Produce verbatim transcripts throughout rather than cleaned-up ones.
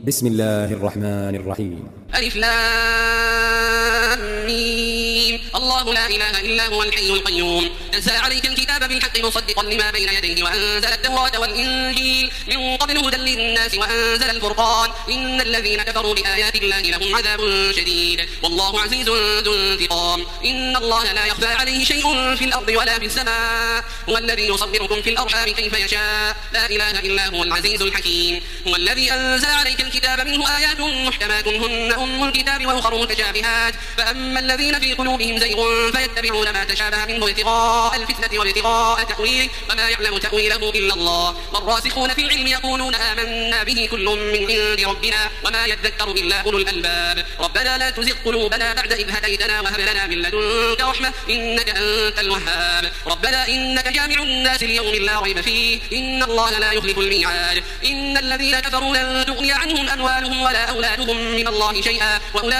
بسم الله الرحمن الرحيم. ألف لام ميم. الله لا إله إلا هو الحي القيوم نزل عليك الكتاب بالحق مصدقا لما بين يديه وأنزل التوراة والإنجيل من قبل هدى للناس وأنزل الفرقان إن الذين كفروا بآيات الله لهم عذاب شديد والله عزيز ذو انتقام. إن الله لا يخفى عليه شيء في الأرض ولا في السماء هو الذي يصبركم في الأرحام كيف يشاء لا إله إلا هو العزيز الحكيم. هو الذي أنزل عليك الكتاب منه آيات محكمات هن أم الكتاب وأخر متشابهات فأما الذين في قلوبهم زيغ فيتبعون ما تشابه منه ابتغاء الفتنة وابتغاء تأويله وما يعلم تأويله إلا الله والراسخون في العلم يقولون آمنا به كل من عند ربنا وما يذكر إلا أولو الألباب. ربنا لا تزغ قلوبنا بعد إذ هديتنا وهب لنا من لدنك رحمة إنك أنت الوهاب. ربنا إنك جامع الناس ليوم لا ريب فيه إن الله لا يخلف الميعاد. إن الذين كفروا لن تغني عنهم أموالهم ولا أولادهم من الله شيئا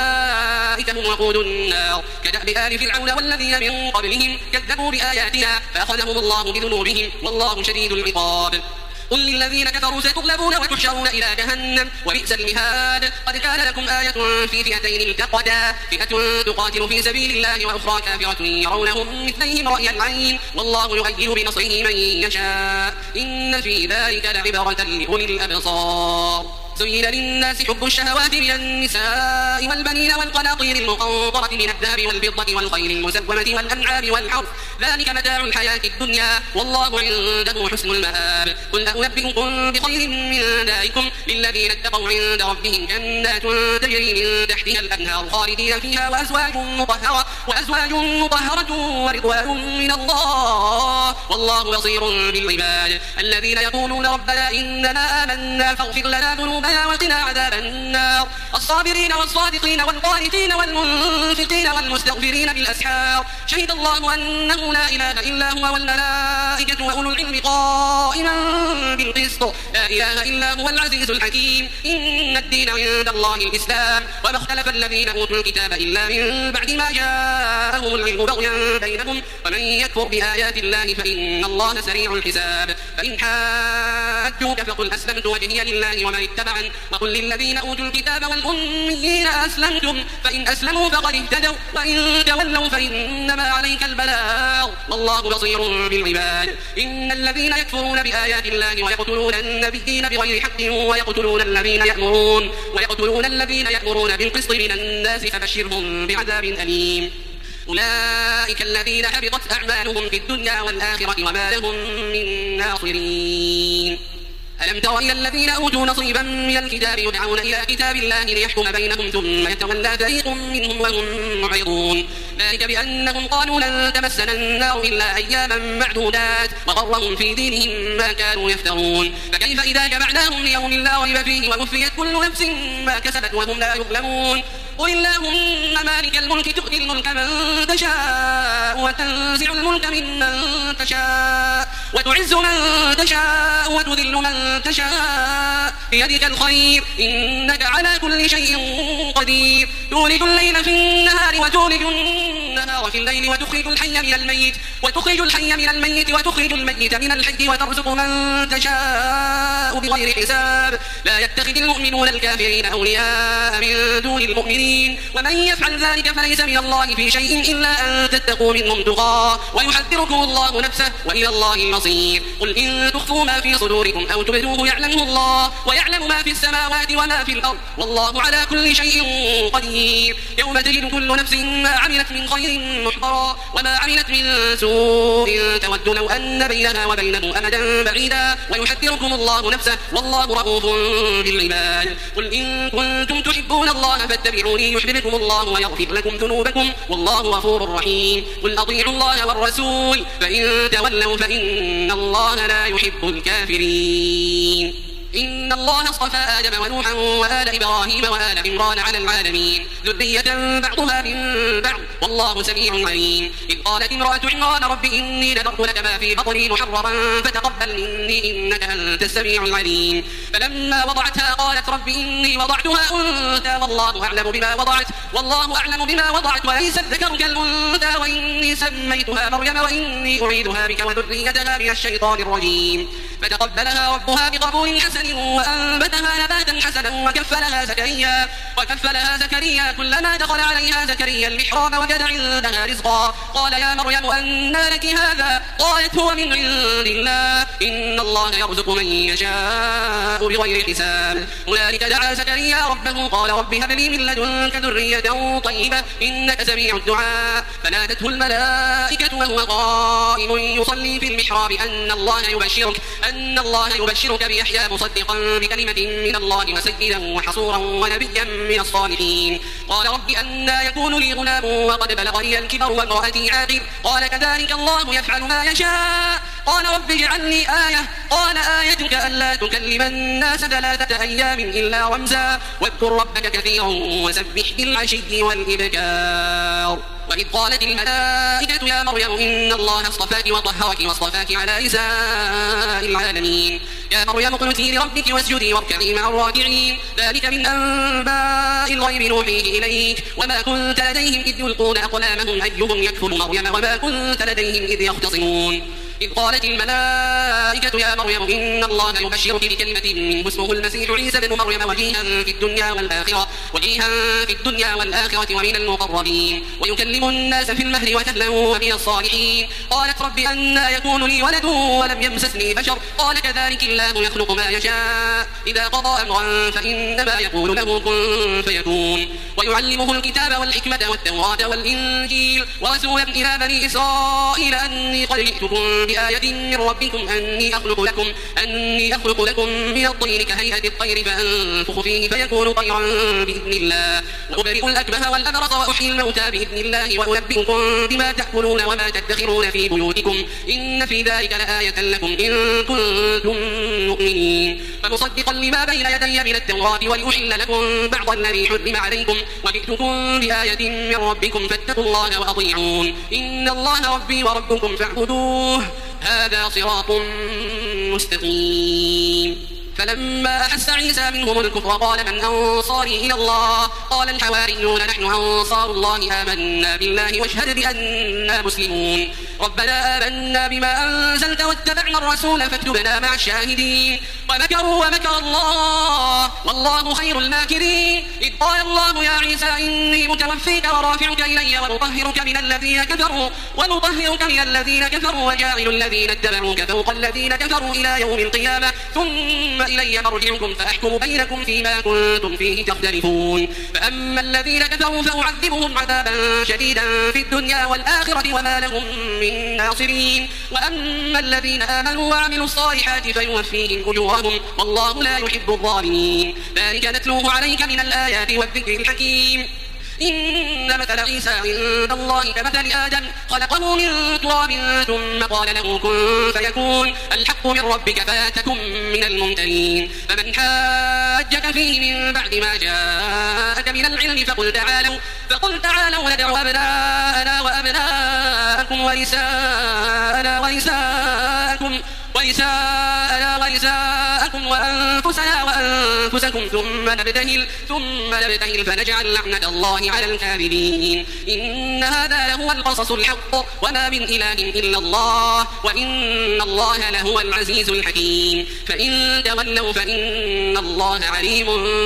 وأولئك هم وقود النار كدأب آل فرعون والذين من قبلهم كذبوا بآياتنا فأخذهم الله بذنوبهم والله شديد العقاب. قل للذين كفروا ستغلبون وتحشرون إلى جهنم وبئس المهاد. قد كان لكم آية في فئتين التقتا فئة تقاتل في سبيل الله وأخرى كافرة يرونهم مثليهم رأي العين والله يؤيد بنصره من يشاء إن في ذلك لعبرة لأولي الأبصار. زين للناس حب الشهوات من النساء والبنين والقناطير المقنطرة من الذهب والفضة والخيل المسومة والأنعام والحرث ذلك متاع الحياة الدنيا والله عنده حسن المآب. قل أنبئكم بخير من ذلكم للذين اتقوا عند ربهم جنات تجري من تحتها الأنهار خالدين فيها وأزواج مطهرة وأزواج مطهرة ورضوان من الله والله بصير بالعباد. الذين يقولون ربنا إننا آمنا فاغفر لنا ذنوبنا وقنا عذاب النار. الصابرين والصادقين والقانتين والمنفقين والمستغفرين بالأسحار شهد الله أنه لا إله إلا هو والملائكة وأولو العلم قائما بالقسط لا إله إلا هو العزيز الحكيم. إن الدين عند الله الإسلام وما اختلف الذين أوتوا الكتاب إلا من بعد ما جاءهم العلم بغيا بينهم ومن يكفر بآيات الله فإن الله سريع الحساب. فإن حاجوك فقل أسلمت وجهي لله ومن اتبعني وقل للذين أوتوا الكتاب والأميين أسلمتم فإن أسلموا فقد اهتدوا وإن تولوا فإنما عليك البلاغ والله بصير بالعباد. إن الذين يكفرون بآيات الله ويقتلون النبيين بغير حق ويقتلون الذين يأمرون ويقتلون الذين يأمرون بالقسط من الناس فبشرهم بعذاب أليم. أولئك الذين حبطت أعمالهم في الدنيا والآخرة وما لهم من ناصرين. ألم تر إلى الذين أوتوا نصيبا من الكتاب يدعون إلى كتاب الله ليحكم بينهم ثم يتولى فريق منهم وهم معرضون ذلك بأنهم قالوا لن تمسنا النار إلا أياما معدودات وغرهم في دينهم ما كانوا يفترون. فكيف إذا جمعناهم ليوم لا ريب فيه ووفيت كل نفس ما كسبت وهم لا يظلمون. قل اللهم مالك الملك تؤتي الملك من تشاء وتنزع الملك ممن تشاء وتعز من تشاء وتذل من تشاء بيدك الخير إنك على كل شيء قدير. تولج الليل في النهار وتولج النهار في الليل وتخرج الحي من الميت وتخرج الحي من الميت وتخرج الميت من الحي وترزق من تشاء بغير حساب. لا يتخذ المؤمنون الكافرين أولياء من دون المؤمنين ومن يفعل ذلك فليس من الله في شيء إلا أن تتقوا منهم تقاه ويحذركم الله نفسه وإلى الله المصير. قل إن تخفوا ما في صدوركم أو تبدوه يعلمه الله ويعلم ما في السماوات وما في الأرض والله على كل شيء قدير. يوم تجد كل نفس ما عملت من خير محضرا وما عملت من سوء تود لو أن بينها وبينه أمدا بعيدا ويحذركم الله نفسه والله رؤوف بالعباد. قل إن كنتم تحبون الله فاتبعوني يحببكم الله ويغفر لكم ذنوبكم والله غفور رحيم. قل أطيعوا الله والرسول فإن تولوا فإن الله لا يحب الكافرين. إن الله اصطفى آدم ونوحا وآل إبراهيم وآل عمران على العالمين ذرية بعضها من بعض والله سميع عليم. إذ قالت امرأة عمران رب إني نذرت لك ما في بطني محررا فتقبل مني إنك أنت السميع العليم. فلما وضعتها قالت رب إني وضعتها أنثى والله أعلم بما وضعت والله أعلم بما وضعت وليس الذكر كالأنثى وإني سميتها مريم وإني أعيدها بك وذريتها من الشيطان الرجيم. فتقبلها ربها بقبول حسن حسن وأنبتها نباتا حسنا وكفلها زكريا وكفلها زكريا كلما دخل عليها زكريا المحراب وجد عندها رزقا قال يا مريم أنى لك هذا قالت هو من عند الله إن الله يرزق من يشاء بغير حساب هنالك دعا زكريا ربه قال رب هب لي من لدنك ذرية طيبة إنك سميع الدعاء فنادته الملائكة وهو قائم يصلي في المحراب أن الله يبشرك أن الله يبشرك بيحيى مصدقا بكلمة من الله وسيدا وحصورا ونبيا من الصالحين قال رب أنى يكون لي غلام وقد بلغني الكبر وامرأتي عاقر قال كذلك الله يفعل ما يشاء قال رب اجعل لي آية قال آيتك ألا تكلم الناس ثلاثة أيام إلا رمزا واذكر ربك كثيرا وسبح بالعشي والإبكار وإذ قالت الملائكة يا مريم إن الله اصطفاك وطهرك واصطفاك على نساء العالمين يا مريم اقنتي لربك واسجدي واركعي مع الراكعين ذلك من أنباء الغيب نوحيه إليك وما كنت لديهم إذ يلقون أقلامهم أيهم يكفر مريم وما كنت لديهم إذ يختصمون إذ قالت الملائكة يا مريم إن الله يبشرك بكلمة منه اسمه المسيح عيسى بن مريم وجيها في الدنيا والآخرة وجيها في الدنيا والآخرة ومن المقربين ويكلم الناس في المهد وكهلا ومن الصالحين قالت رب أنى يكون لي ولد ولم يمسسني بشر قال كذلك الله يخلق ما يشاء إذا قضى أمرا فإنما يقول له كن فيكون ويعلمه الكتاب والحكمة والتوراة والإنجيل ورسولا إلى بني إسرائيل أني قد جئتكم بآية من ربكم أني أخلق لكم أني أخلق لكم من الطين كهيئة الطير فأنفخ فيه فيكون طيرا بإذن الله وأبرئ الأكمه والأبرص وأحيي الموتى بإذن الله وأنبئكم بما تأكلون وما تدخرون في بيوتكم إن في ذلك لآية لكم إن كنتم مؤمنين فمصدقا لما بين يدي من التوراة ولأحل لكم بعض الذي حرم عليكم وجئتكم بآية من ربكم فاتقوا الله وأطيعون إن الله ربي وربكم فاعبدوه هذا صراط مستقيم فلما أحس عيسى منهم الكفر قال من أنصاري إلى الله قال الحواريون نحن أنصار الله آمنا بالله واشهد بأننا مسلمون ربنا آمنا بما أنزلت واتبعنا الرسول فاكتبنا مع الشاهدين ومكروا ومكر الله والله خير الماكرين إذ قال الله يا عيسى إني متوفيك ورافعك إلي ونطهرك من الذين كفروا ونطهرك من الذين كفروا وجاعل الذين اتبعوك فوق الذين كفروا إلى يوم القيامة ثم إلي مرجعكم فأحكم بينكم فيما كنتم فيه تختلفون فأما الذين كفروا فأعذبهم عذابا شديدا في الدنيا والآخرة وما لهم من ناصرين وأما الذين آمنوا وعملوا الصالحات فيوفيهم أجورهم والله لا يحب الظالمين ذلك نتلوه عليك من الآيات والذكر الحكيم إن مثل عيسى عند الله كمثل آدم خلقه من تراب ثم قال له كن فيكون الحق من ربك فلا تكن من الممترين فمن حاجك فيه من بعد ما جاءك من العلم فقل تعالوا فقل تعالوا ندعو أبناءنا وأبناءكم ونساءنا ونساءكم ونساءنا ونساءكم وأنفسنا وأنفسكم ثم نبتهل ثم نبتهل فنجعل لعنة الله على الكاذبين إن هذا لهو القصص الحق وما من إله إلا الله وإن الله لهو العزيز الحكيم فإن تولوا فإن الله عليم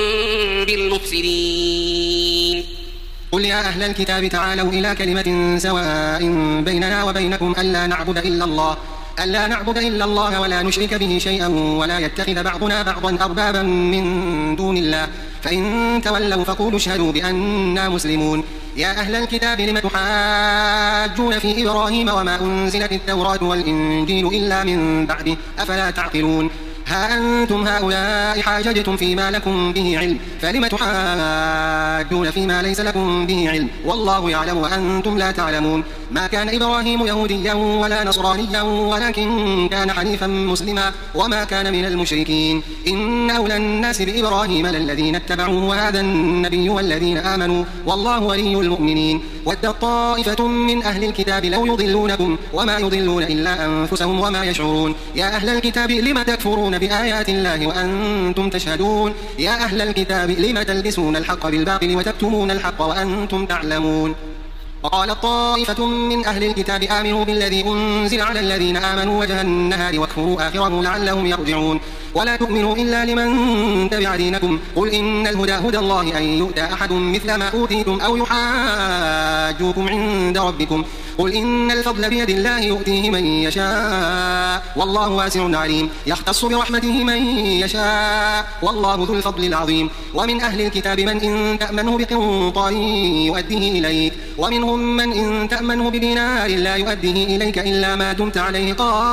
بالمفسدين قل يا أهل الكتاب تعالوا إلى كلمة سواء بيننا وبينكم ألا نعبد إلا الله ألا نعبد إلا الله ولا نشرك به شيئا ولا يتخذ بعضنا بعضا أربابا من دون الله فإن تولوا فقولوا اشهدوا بأننا مسلمون يا أهل الكتاب لم تحاجون في إبراهيم وما أنزلت التوراة والإنجيل إلا من بعده أفلا تعقلون ها أنتم هؤلاء حاججتم فيما لكم به علم فلم تحاجون فيما ليس لكم به علم والله يعلم وأنتم لا تعلمون ما كان إبراهيم يهوديا ولا نصرانيا ولكن كان حنيفا مسلما وما كان من المشركين إن أولى الناس بإبراهيم للذين اتبعوه وهذا النبي والذين آمنوا والله ولي المؤمنين ودت طائفة من أهل الكتاب لو يضلونكم وما يضلون إلا أنفسهم وما يشعرون يا أهل الكتاب لم تكفرون بآيات الله وأنتم تشهدون يا أهل الكتاب لم تلبسون الحق بالباطل وتكتمون الحق وأنتم تعلمون وقال طائفة من أهل الكتاب آمنوا بالذي أنزل على الذين آمنوا وجه النهار واكفروا آخره لعلهم يرجعون ولا تؤمنوا إلا لمن تبع دينكم قل إن الهدى هدى الله أن يؤتى أحد مثل ما أوتيتم أو يحاجوكم عند ربكم قل إن الفضل بيد الله يؤتيه من يشاء والله واسع عليم يختص برحمته من يشاء والله ذو الفضل العظيم ومن أهل الكتاب من إن تأمنه بقنطار يؤديه إليك ومنهم من إن تأمنه بدينار لا يؤديه إليك إلا ما دمت عليه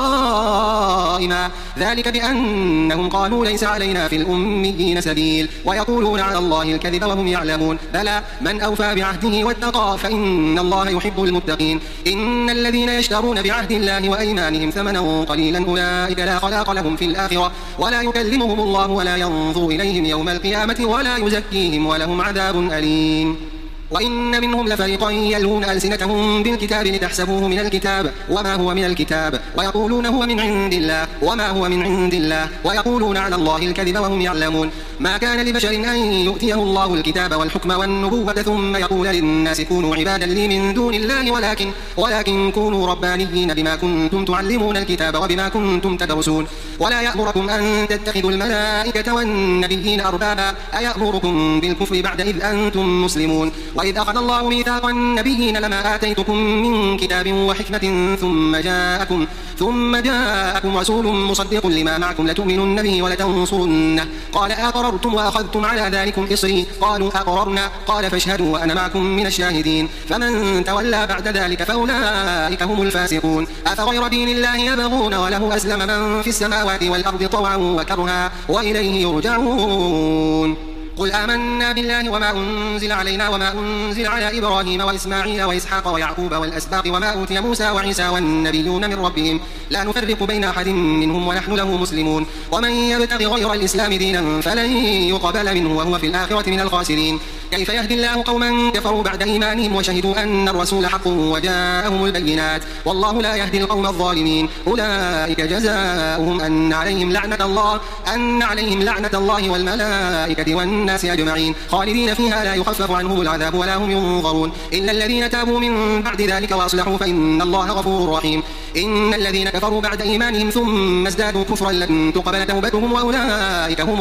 قائما ذلك بأنهم قالوا ليس علينا في الأميين سبيل ويقولون على الله الكذب وهم يعلمون بلى من أوفى بعهده واتقى فإن الله يحب المتقين إن الذين يشترون بعهد الله وأيمانهم ثمنا قليلا أولئك لا خلاق لهم في الآخرة ولا يكلمهم الله ولا ينظر إليهم يوم القيامة ولا يزكيهم ولهم عذاب أليم وإن منهم لفريقا يلهون ألسنتهم بالكتاب لتحسبوه من الكتاب وما هو من الكتاب ويقولون هو من عند الله وما هو من عند الله ويقولون على الله الكذب وهم يعلمون ما كان لبشر أن يؤتيه الله الكتاب والحكم والنبوة ثم يقول للناس كونوا عبادا لي من دون الله ولكن, ولكن كونوا ربانيين بما كنتم تعلمون الكتاب وبما كنتم تدرسون ولا يأمركم أن تتخذوا الملائكة والنبيين أربابا أيأمركم بالكفر بعد إذ أنتم مسلمون وإذ أخذ الله ميثاق النبيين لما آتيتكم من كتاب وحكمة ثم جاءكم ثم جاءكم رسول مصدق لما معكم لتؤمنن به ولتنصرنه قال أقررتم وأخذتم على ذلكم إصري قالوا أقررنا قال فاشهدوا وأنا معكم من الشاهدين فمن تولى بعد ذلك فأولئك هم الفاسقون أفغير دين الله يبغون وله أسلم من في السماوات والأرض طوعا وكرها وإليه يرجعون قل آمنا بالله وما أنزل علينا وما أنزل على إبراهيم وإسماعيل وإسحاق ويعقوب والأسباط وما أوتي موسى وعيسى والنبيون من ربهم لا نفرق بين أحد منهم ونحن له مسلمون ومن يبتغ غير الإسلام دينا فلن يقبل منه وهو في الآخرة من الخاسرين كيف يهدي الله قوما كفروا بعد إيمانهم وشهدوا أن الرسول حق وجاءهم البينات والله لا يهدي القوم الظالمين أولئك جزاؤهم أن عليهم لعنة الله أن عليهم لعنة الله والملائكة والناس أجمعين خالدين فيها لا يخفف عنهم العذاب ولا هم ينظرون إلا الذين تابوا من بعد ذلك وأصلحوا فإن الله غفور رحيم إن الذين كفروا بعد إيمانهم ثم ازدادوا كفرا لن تقبل توبتهم وأولئك هم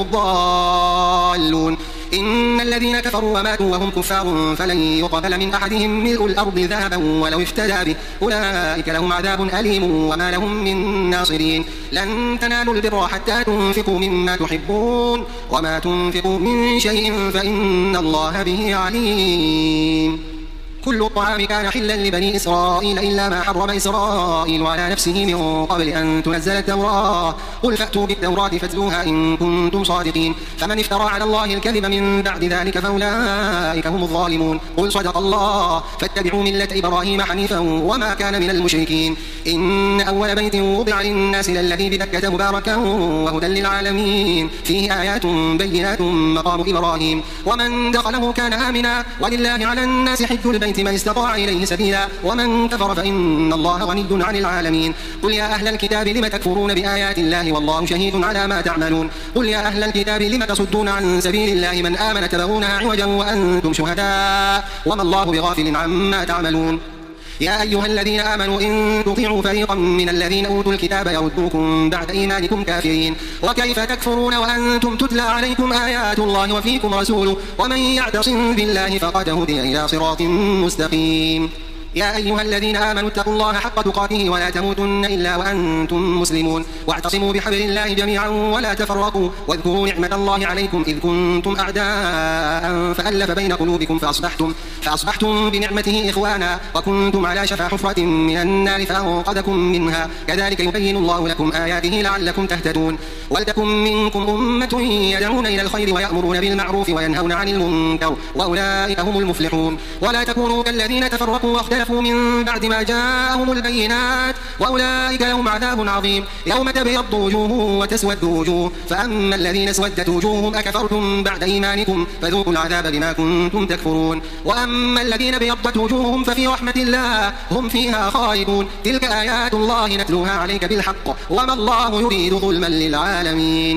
الضالون إن الذين كفروا وماتوا وهم كفار فلن يقبل من أحدهم ملء الأرض ذهبا ولو افتدى به أولئك لهم عذاب أليم وما لهم من ناصرين لن تنالوا البر حتى تنفقوا مما تحبون وما تنفقوا من شيء فإن الله به عليم كل الطعام كان حلا لبني إسرائيل إلا ما حرم إسرائيل على نفسه من قبل أن تنزل التوراة قل فأتوا بالتوراة فاتلوها إن كنتم صادقين فمن افترى على الله الكذب من بعد ذلك فأولئك هم الظالمون قل صدق الله فاتبعوا ملة إبراهيم حنيفا وما كان من المشركين إن أول بيت وضع للناس للذي ببكة مباركا وهدى للعالمين فيه آيات بينات مقام إبراهيم ومن دخله كان آمنا ولله على الناس حج البيت من استطاع إليه سبيلا ومن كفر فإن الله غني عن العالمين قل يا أهل الكتاب لم تكفرون بآيات الله والله شهيد على ما تعملون قل يا أهل الكتاب لم تصدون عن سبيل الله من آمن تبغونها عوجا وأنتم شهداء وما الله بغافل عما تعملون يا أيها الذين آمنوا إن تطيعوا فريقا من الذين أوتوا الكتاب يردوكم بعد إيمانكم كافرين وكيف تكفرون وأنتم تتلى عليكم آيات الله وفيكم رسوله ومن يعتصم بالله فقد هدي إلى صراط مستقيم يا أيها الذين آمنوا اتقوا الله حق تقاته ولا تموتن إلا وأنتم مسلمون واعتصموا بحبل الله جميعا ولا تفرقوا واذكروا نعمة الله عليكم إذ كنتم أعداء فألف بين قلوبكم فأصبحتم, فأصبحتم بنعمته إخوانا وكنتم على شفا حفرة من النار فأنقذكم منها كذلك يبين الله لكم آياته لعلكم تهتدون ولتكن منكم أمة يدعون إلى الخير ويأمرون بالمعروف وينهون عن المنكر وأولئك هم المفلحون ولا تكونوا كالذين تفرقوا واختلفوا من بعد ما جاءهم البينات وأولئك لهم عذاب عظيم يوم تبيض وجوه وتسود وجوه فأما الذين اسودت وجوههم أكفرتم بعد إيمانكم فذوقوا العذاب بما كنتم تكفرون وأما الذين بيضت وجوههم ففي رحمة الله هم فيها خالدون تلك آيات الله نتلوها عليك بالحق وما الله يريد ظلما للعالمين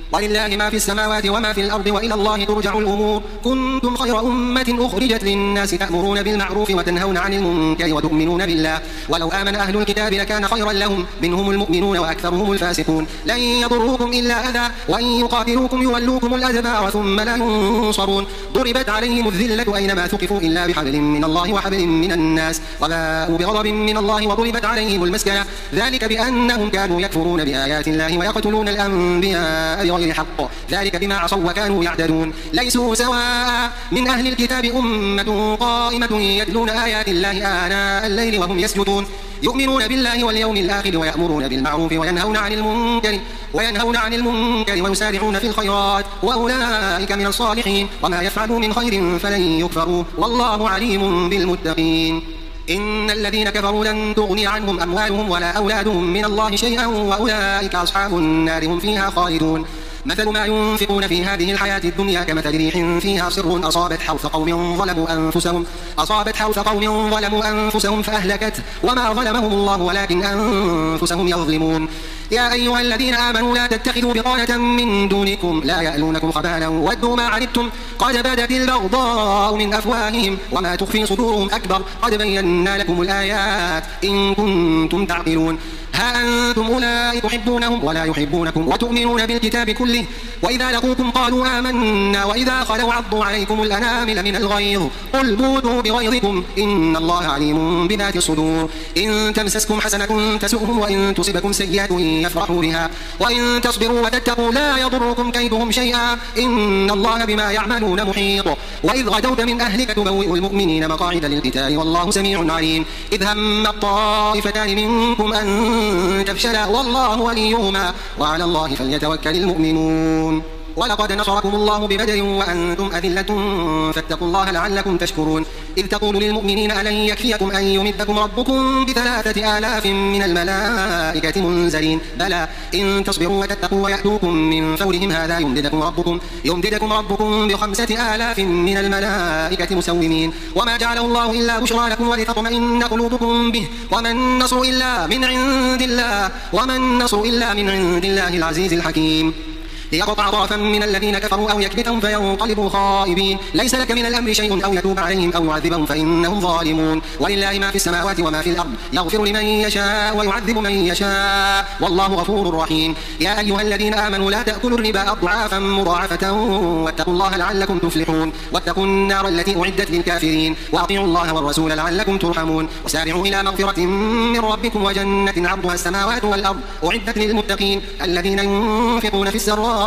ولله ما في السماوات وما في الأرض وإلى الله ترجع الأمور. كنتم خير أمة أخرجت للناس تأمرون بالمعروف وتنهون عن المنكر وتؤمنون بالله ولو آمن أهل الكتاب لكان خيرا لهم منهم المؤمنون وأكثرهم الفاسقون. لن يضروكم إلا أذى وإن يقاتلوكم يولوكم الأدبار ثم لا ينصرون. ضربت عليهم الذلة أينما ثقفوا إلا بحبل من الله وحبل من الناس وباءوا بغضب من الله وضربت عليهم المسكنة ذلك بأنهم كانوا يكفرون بآيات الله ويقتلون الأنبياء بغير حق ذلك بما عصوا وكانوا يعتدون. ليسوا سواء من أهل الكتاب أمة قائمة يتلون آيات الله آناء الليل وهم يسجدون يؤمنون بالله واليوم الآخر ويأمرون بالمعروف وينهون عن المنكر وينهون عن المنكر ويسارعون في الخيرات وأولئك من الصالحين وما يفعلوا من خير فلن يكفروا والله عليم بالمتقين. إن الذين كفروا لن تغني عنهم أموالهم ولا أولادهم من الله شيئا وأولئك أصحاب النار هم فيها خالدون. مثل ما ينفقون في هذه الحياة الدنيا كمثل ريح فيها صر أصابت حرث قوم ظلموا أنفسهم أصابت حرث قوم ظلموا أنفسهم فأهلكت وما ظلمهم الله ولكن أنفسهم يظلمون. يا أيها الذين آمنوا لا تتخذوا بطانة من دونكم لا يألونكم خبالا ودوا ما عنتم قد بدت البغضاء من أفواههم وما تخفي صدورهم أكبر قد بينا لكم الآيات إن كنتم تعقلون. ها أنتم أولئك تحبونهم ولا يحبونكم وتؤمنون بالكتاب كله وإذا لقوكم قالوا آمنا وإذا خلوا عضوا عليكم الأنامل من الغيظ قل موتوا بغيظكم إن الله عليم بذات الصدور. إن تمسسكم حسنة تسؤهم وإن تصبكم سيئة يفرحوا بها وإن تصبروا وتتقوا لا يضركم كيدهم شيئا إن الله بما يعملون محيط. وإذ غدوت من أهلك تبوئ المؤمنين مقاعد للقتال والله سميع عليم. إذ هم الطائفتان منكم أن تفشلا والله وليهما وعلى الله فليتوكل المؤمنون. ولقد نصركم الله ببدر وأنتم أذلة فاتقوا الله لعلكم تشكرون. إذ تقول للمؤمنين ألن يكفيكم أن يمدكم ربكم بثلاثة آلاف من الملائكة منزلين بلى إن تصبروا وتتقوا ويأتوكم من فورهم هذا يمددكم ربكم يمددكم ربكم بخمسة آلاف من الملائكة مسومين. وما جعله الله إلا بشرى لكم ولتطمئن قلوبكم به وما النصر إلا من عند الله وما النصر إلا من عند الله العزيز الحكيم. ليقطع طرفا من الذين كفروا أو يكبتهم فينقلبوا خائبين ليس لك من الأمر شيء أو يتوب عليهم أو يعذبهم فإنهم ظالمون. ولله ما في السماوات وما في الأرض يغفر لمن يشاء ويعذب من يشاء والله غفور رحيم. يا أيها الذين آمنوا لا تأكلوا الربا أضعافا مضاعفة واتقوا الله لعلكم تفلحون. واتقوا النار التي أعدت للكافرين وأطيعوا الله والرسول لعلكم ترحمون. وسارعوا إلى مغفرة من ربكم وجنة عرضها السماوات والأرض أعدت للمتقين الذين ينفقون في السراء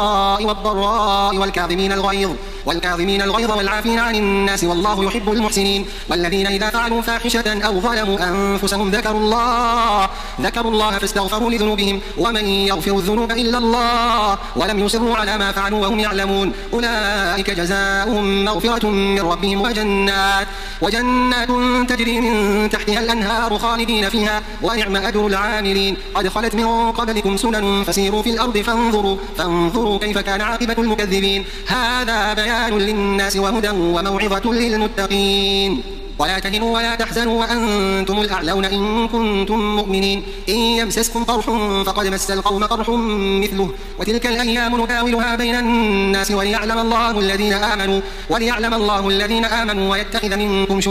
والضراء والكاظمين الغيظ والكاظمين الغيظ والعافين عن الناس والله يحب المحسنين. والذين إذا فعلوا فاحشة أو ظلموا أنفسهم ذكروا الله ذكروا الله فاستغفروا لذنوبهم ومن يغفر الذنوب إلا الله ولم يصروا على ما فعلوا وهم يعلمون أولئك جزاؤهم مغفرة من ربهم وجنات وجنات تجري من تحتها الأنهار خالدين فيها ونعم أجر العاملين. قد خلت من قبلكم سنن فسيروا في الأرض فانظروا فانظروا كيف كان عاقبة المكذبين. هذا بيان للناس وهدى وموعظة للمتقين. ولا تهنوا ولا تحزنوا وأنتم الأعلون إن كنتم مؤمنين. إن يمسسكم قرح فقد مس القوم قرح مثله وتلك الأيام نداولها بين الناس وليعلم الله الذين آمنوا وليعلم الله الذين آمنوا ويتخذ منكم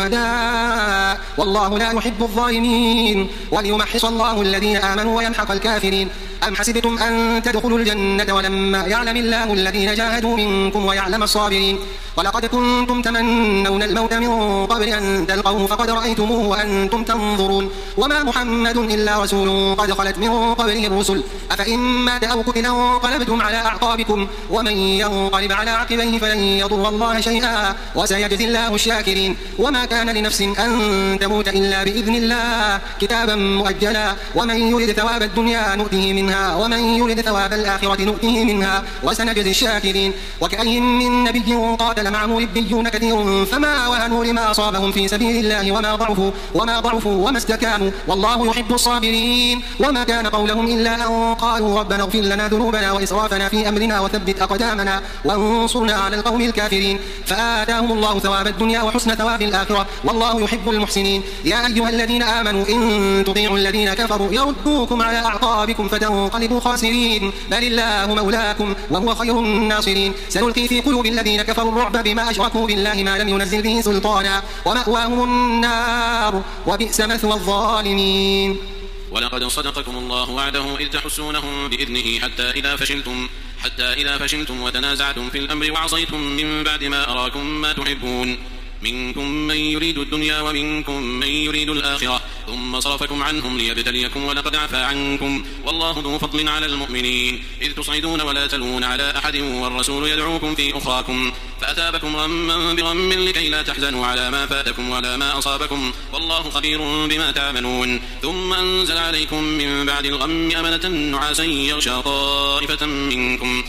شهداء والله لا يحب الظالمين وليمحص الله الذين آمنوا ويمحق الكافرين. أم حسبتم أن تدخلوا الجنة ولما يعلم الله الذين جاهدوا منكم ويعلم الصابرين. ولقد كنتم تمنون الموت من قبل أن تلقوه فقد رأيتموه وأنتم تنظرون وما محمد إلا رسول قد خلت من قبله الرسل أفإن مات أو قتل انقلبتم على أعقابكم ومن ينقلب على عقبيه فلن يضر الله شيئا وسيجزي الله الشاكرين. وما كان لنفس أن تموت إلا بإذن الله كتابا مؤجلا ومن يرد ثواب الدنيا نؤته منها ومن يرد ثواب الآخرة نؤته منها وسنجزي الشاكرين. وكأي من نبي قاتل معه ربيون كثير فما وهنوا لما أصابهم في سبيل الله وما ضعفوا وما ضعفوا وما استكانوا والله يحب الصابرين. وما كان قولهم إلا أن قالوا ربنا اغفر لنا ذنوبنا وإسرافنا في أمرنا وثبت أقدامنا وانصرنا على القوم الكافرين فآتاهم الله ثواب الدنيا وحسن ثواب الآخرة والله يحب المحسنين. يا أيها الذين آمنوا إن تطيعوا الذين كفروا يردوكم على أعقابكم فتنقلبوا تنقلبوا خاسرين، بل الله مولاكم وهو خير الناصرين. سنلقي في قلوب الذين كفروا الرعب بما أشركوا بالله ما لم ينزل به سلطانا ومأواهم النار وبئس مثوى الظالمين. ولقد صدقكم الله وعده إذ تحسونهم بإذنه حتى إذا فشلتم حتى إذا فشلتم وتنازعتم في الأمر وعصيتم من بعد ما أراكم ما تحبون، منكم من يريد الدنيا ومنكم من يريد الآخرة، ثم صرفكم عنهم ليبتليكم ولقد عفا عنكم، والله ذو فضل على المؤمنين، إذ تصعدون ولا تلوون على أحد والرسول يدعوكم في أخراكم فأثابكم غما بغم لكي لا تحزنوا على ما فاتكم ولا ما أصابكم، والله خبير بما تعملون. ثم أنزل عليكم من بعد الغم أمنة نعاسا يغشى طائفة منكم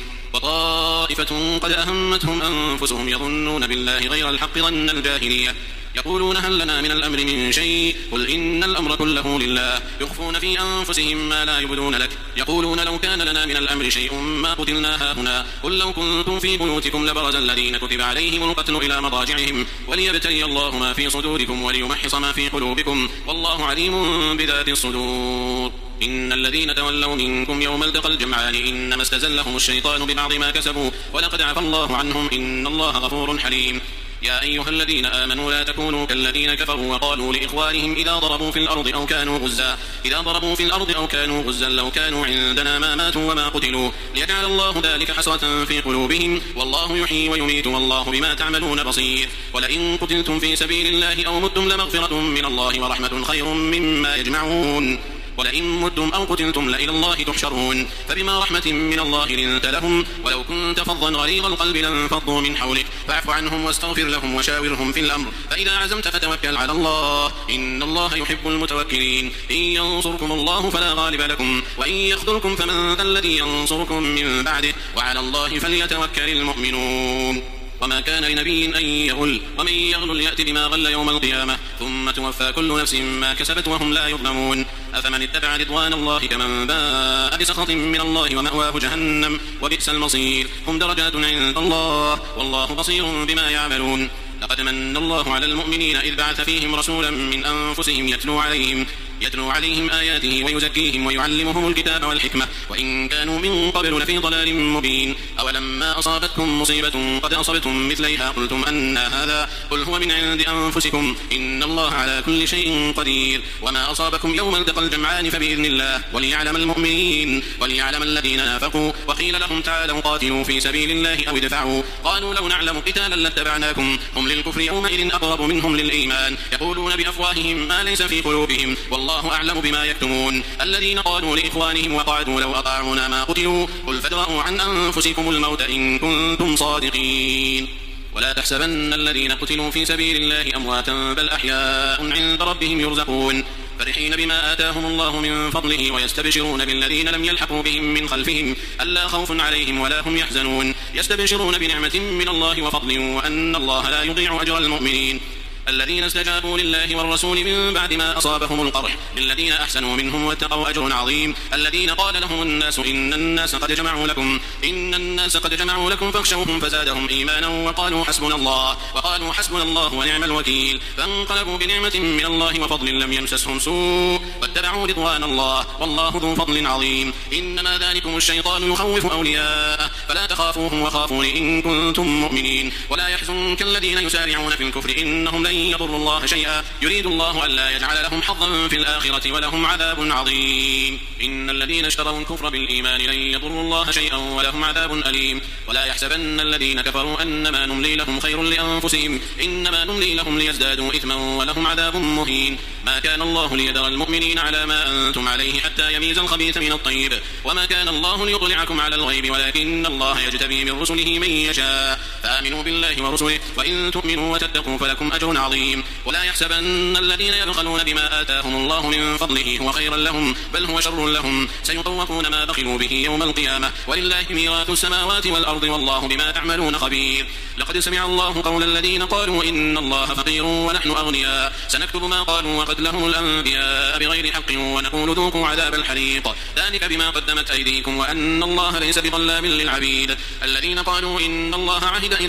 وطائفة قد أهمتهم أنفسهم يظنون بالله غير الحق ظن الجاهلية، يقولون هل لنا من الأمر من شيء قل إن الأمر كله لله، يخفون في أنفسهم ما لا يبدون لك، يقولون لو كان لنا من الأمر شيء ما قتلنا هاهنا، قل لو كنتم في بيوتكم لبرز الذين كتب عليهم القتل إلى مضاجعهم وليبتلي الله ما في صدوركم وليمحص ما في قلوبكم، والله عليم بذات الصدور. إن الذين تولوا منكم يوم التقى الجمعان إنما استزلهم الشيطان ببعض ما كسبوا ولقد عفى الله عنهم إن الله غفور حليم. يا أيها الذين آمنوا لا تكونوا كالذين كفروا وقالوا لإخوانهم إذا ضربوا في الأرض أو كانوا غزا إذا ضربوا في الأرض أو كانوا غزا لو كانوا عندنا ما ماتوا وما قتلوا ليجعل الله ذلك حسرة في قلوبهم، والله يحيي ويميت والله بما تعملون بصير. ولئن قتلتم في سبيل الله أو متم لمغفرة من الله ورحمة خير مما يجمعون، ولئن متم أو قتلتم لإلى الله تحشرون، فبما رحمة من الله لنت لهم ولو كنت فظا غليظ القلب لانفضوا من حولك فاعف عنهم واستغفر لهم وشاورهم في الأمر، فإذا عزمت فتوكل على الله إن الله يحب المتوكلين. إن ينصركم الله فلا غالب لكم وإن يخذلكم فمن ذا الذي ينصركم من بعده وعلى الله فليتوكل المؤمنون. وما كان لنبي أن يغل ومن يغل يأتي بما غل يوم القيامة ثم توفى كل نفس ما كسبت وهم لا يظلمون. أفمن اتبع رضوان الله كمن باء بسخط من الله ومأواه جهنم وبئس المصير. هم درجات عند الله والله بصير بما يعملون. لقد من الله على المؤمنين إذ بعث فيهم رسولا من أنفسهم يتلو عليهم يتلو عليهم آياته ويزكيهم ويعلمهم الكتاب والحكمة وإن كانوا من قبل لفي ضلال مبين. أولما أصابتكم مصيبة قد أصبتم مثليها قلتم أن هذا قل هو من عند أنفسكم إن الله على كل شيء قدير. وما أصابكم يوم التقى الجمعان فبإذن الله وليعلم المؤمنين وليعلم الذين نافقوا. وقيل لهم تعالوا قاتلوا في سبيل الله أو ادفعوا قالوا لو نعلم قتالا لاتبعناكم هم للكفر يومئذ أقرب منهم للإيمان يقولون بأفواههم ما ليس في قلوبهم والله الله أعلم بما يكتمون. الذين قالوا لإخوانهم وقعدوا لو أطاعونا ما قتلوا قل فادرءوا عن أنفسكم الموت إن كنتم صادقين. ولا تحسبن الذين قتلوا في سبيل الله أمواتا بل أحياء عند ربهم يرزقون فرحين بما آتاهم الله من فضله ويستبشرون بالذين لم يلحقوا بهم من خلفهم ألا خوف عليهم ولا هم يحزنون يستبشرون بنعمة من الله وفضل وأن الله لا يضيع أجر المؤمنين. الذين استجابوا لله والرسول من بعد ما أصابهم القرح للذين أحسنوا منهم واتقوا أجر عظيم. الذين قال لهم الناس إن الناس قد جمعوا لكم إن الناس قد جمعوا لكم فاخشوهم فزادهم إيمانا وقالوا حسبنا الله وقالوا حسبنا الله ونعم الوكيل. فانقلبوا بنعمة من الله وفضل لم يمسسهم سوء واتبعوا رضوان الله والله ذو فضل عظيم. إنما ذلكم الشيطان يخوف أولياءه فلا تخافوهم وخافون إن كنتم مؤمنين. ولا يحزنك الذين يسارعون في الكفر إنهم لن يضروا الله شيئا يريد الله ألا يجعل لهم حظا في الآخرة ولهم عذاب عظيم. إن الذين اشتروا الكفر بالإيمان لن يضروا الله شيئا ولهم عذاب أليم. ولا يحسبن الذين كفروا أنما نملي لهم خير لأنفسهم إنما نملي لهم ليزدادوا إثما ولهم عذاب مهين. ما كان الله ليذر المؤمنين على ما أنتم عليه حتى يميز الخبيث من الطيب وما كان الله ليطلعكم على الغيب ولكن الله يجتبي من رسله من يشاء فآمنوا بالله ورسله وإن تؤمنوا وتتقوا فلكم أجر عظيم. ولا يحسبن الذين يبخلون بما آتاهم الله من فضله هو خيرا لهم بل هو شر لهم سيطوقون ما بخلوا به يوم القيامة ولله ميراث السماوات والأرض والله بما تعملون خبير. لقد سمع الله قول الذين قالوا إن الله فقير ونحن أغنياء سنكتب ما قالوا وقتلهم الأنبياء بغير حق ونقول ذوقوا عذاب الحريق ذلك بما قدمت أيديكم وأن الله ليس بظلام للعبيد. الذين قالوا إن الله عهد إلى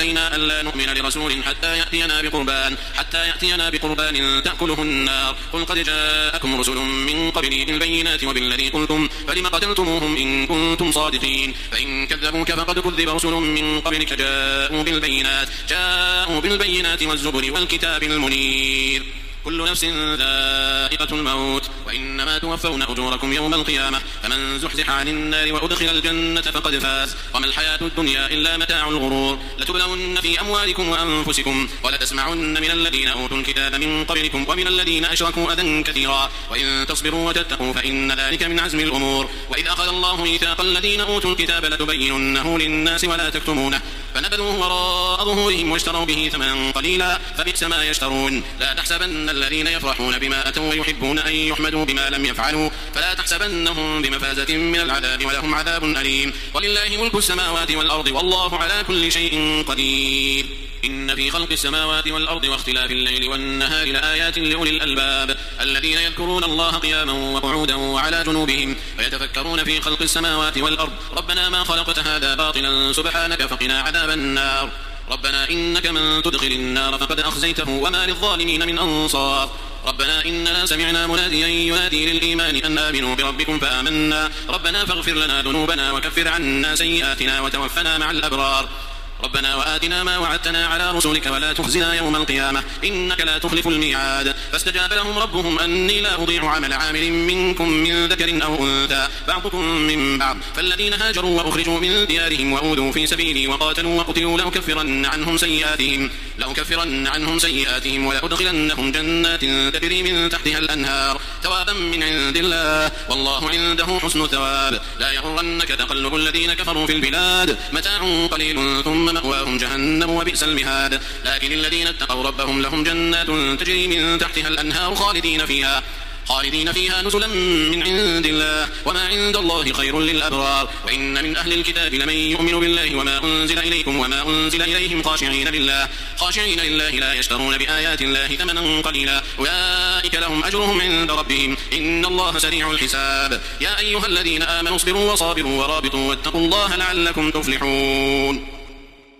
إلينا ألا نؤمن لرسول حتى يأتينا بقربان حتى يأتينا بقربان تأكله النار قل قد جاءكم رسل من قبلي بالبينات وبالذي قلتم فلم قتلتموهم إن كنتم صادقين فإن كذبوك فقد كذب رسل من قبلك جاءوا بالبينات جاءوا بالبينات والزبر والكتاب المنير كل نفس ذائقة الموت وإنما توفون أجوركم يوم القيامة فمن زحزح عن النار وأدخل الجنة فقد فاز وما الحياة الدنيا إلا متاع الغرور لتبلون في أموالكم وأنفسكم ولتسمعن من الذين أوتوا الكتاب من قبلكم ومن الذين أشركوا أذى كثيرا وإن تصبروا وتتقوا فإن ذلك من عزم الأمور وإذ أخذ الله ميثاق الذين أوتوا الكتاب لتبيننه للناس ولا تكتمونه فنبذوه وراء ظهورهم واشتروا به ثمنا قليلا فبئس ما يشترون لا تحسبن الذين يفرحون بما أتوا ويحبون أن يحمدوا بما لم يفعلوا فلا تحسبنهم بمفازة من العذاب ولهم عذاب أليم ولله ملك السماوات والأرض والله على كل شيء قدير إن في خلق السماوات والأرض واختلاف الليل والنهار لآيات لأولي الألباب الذين يذكرون الله قياما وقعودا وعلى جنوبهم ويتفكرون في خلق السماوات والأرض ربنا ما خلقت هذا باطلا سبحانك فقنا عذاب النار ربنا إنك من تدخل النار فقد أخزيته وما للظالمين من أنصار ربنا إننا سمعنا مناديا ينادي للإيمان أن آمنوا بربكم فآمنا ربنا فاغفر لنا ذنوبنا وكفر عنا سيئاتنا وتوفنا مع الأبرار ربنا وآتنا ما وعدتنا على رسلك ولا تخزنا يوم القيامة إنك لا تخلف الميعاد فاستجاب لهم ربهم أني لا أضيع عمل عامل منكم من ذكر أو أنثى بعضكم من بعض فالذين هاجروا وأخرجوا من ديارهم وأوذوا في سبيلي وقاتلوا وقتلوا لأكفرن عنهم سيئاتهم لأكفرن عنهم سيئاتهم ولأدخلنهم جنات تجري من تحتها الأنهار ثوابا من عند الله والله عنده حسن ثواب لا يغرنك تقلب الذين كفروا في البلاد متاع قليل ثم مأواهم جهنم وبئس المهاد لكن الذين اتقوا ربهم لهم جنات تجري من تحتها الأنهار خالدين فيها خالدين فيها نزلا من عند الله وما عند الله خير للأبرار وإن من أهل الكتاب لمن يؤمن بالله وما أنزل إليكم وما أنزل إليهم خاشعين لله خاشعين لله لا يشترون بآيات الله ثمنا قليلا أولئك لهم أجرهم عند ربهم إن الله سريع الحساب يا أيها الذين آمنوا اصبروا وصابروا ورابطوا واتقوا الله لعلكم تفلحون